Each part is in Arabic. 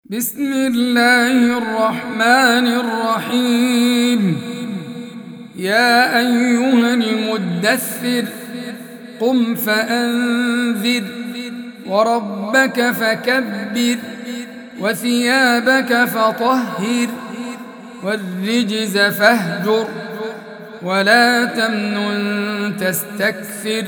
بسم الله الرحمن الرحيم. يا أيها المدثر قم فأنذر وربك فكبر وثيابك فطهر والرجز فاهجر ولا تمنن تستكثر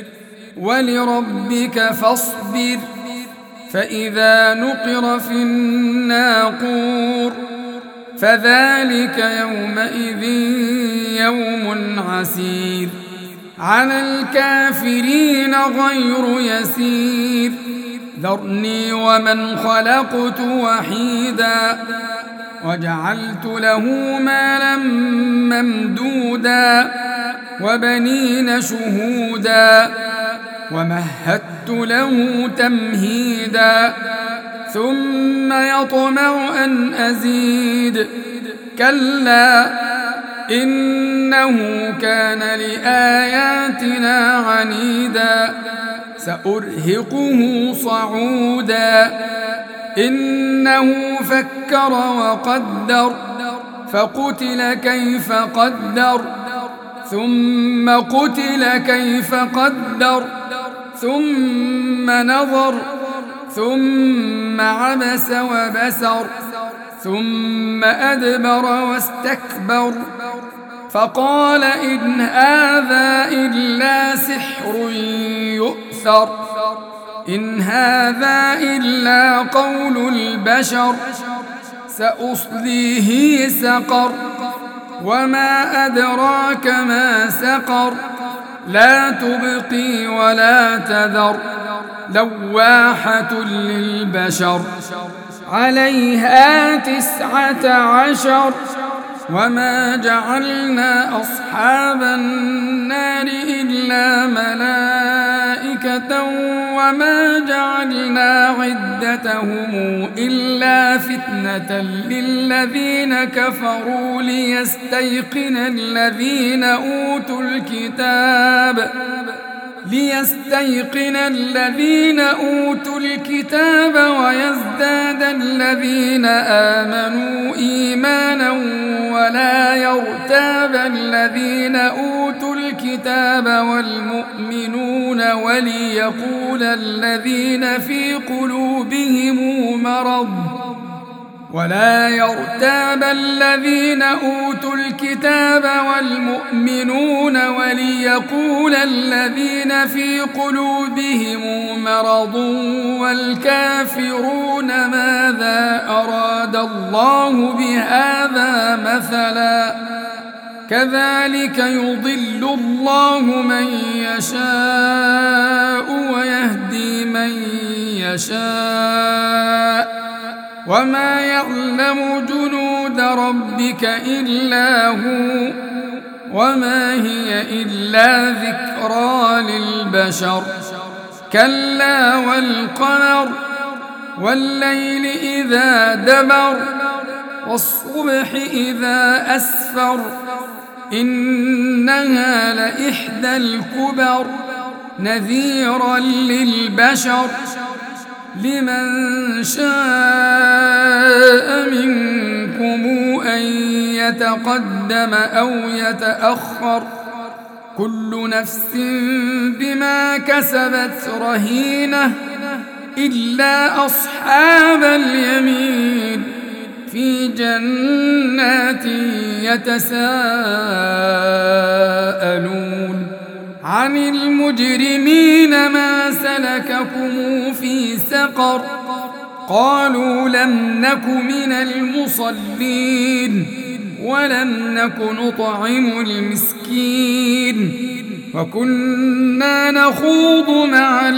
ولربك فاصبر. فإذا نقر في الناقور فذلك يومئذ يوم عسير على الكافرين غير يسير. ذرني ومن خلقت وحيدا وجعلت له مالا ممدودا وبنين شهودا ومهدت له تمهيدا ثم يطمع أن أزيد كلا إنه كان لآياتنا عنيدا سأرهقه صعودا. إنه فكر وقدر فقتل كيف قدر ثم قتل كيف قدر ثم نظر ثم عبس وبسر ثم أدبر واستكبر فقال إن هذا إلا سحر يؤثر إن هذا إلا قول البشر سأصليه سقر وما أدراك ما سقر لا تبقي ولا تذر لواحة للبشر عليها 19 وما جعلنا أصحاب النار إلا ملائكة وما جعلنا عدتهم إلا فتنة للذين كفروا ليستيقن الذين أوتوا الكتاب ويزداد الذين آمنوا إيمانا ولا يرتاب الذين أوتوا الكتاب والمؤمنون وليقول الذين في قلوبهم مرض ولا يرتاب الذين أوتوا الكتاب والمؤمنون وليقول الذين في قلوبهم مرض والكافرون ماذا أراد الله بهذا مثلا كذلك يضل الله من يشاء ويهدي من يشاء وما يعلم جنود ربك إلا هو وما هي إلا ذكرى للبشر. كلا والقمر والليل إذا دبر والصبح إذا أسفر إنها لإحدى الكبر نذيرا للبشر لمن شاء منكم أن يتقدم أو يتأخر كل نفس بما كسبت رهينة إلا أصحاب اليمين في جنات يتساءلون عن المجرمين ما سلككم في سقر قالوا لم نك من المصلين ولم نك نطعم المسكين وكنا نخوض مع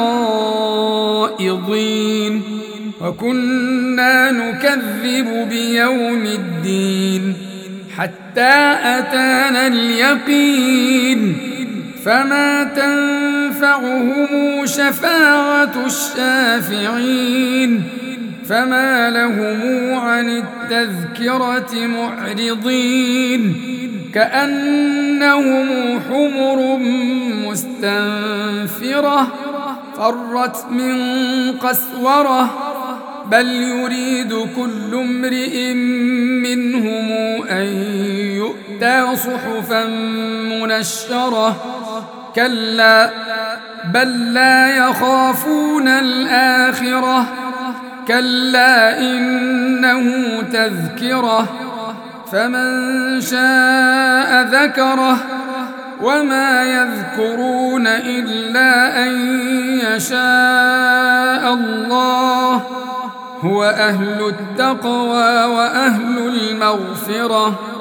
الخائضين وكنا نكذب بيوم الدين حتى أتانا اليقين فما تنفعهم شفاعة الشافعين فما لهم عن التذكرة معرضين كأنهم حمر مستنفرة فرت من قسورة بل يريد كل امرئ منهم أن يؤتى صحفا منشرة كلا بل لا يخافون الآخرة كلا إنه تذكرة فمن شاء ذكره وما يذكرون إلا أن يشاء الله هو أهل التقوى وأهل المغفرة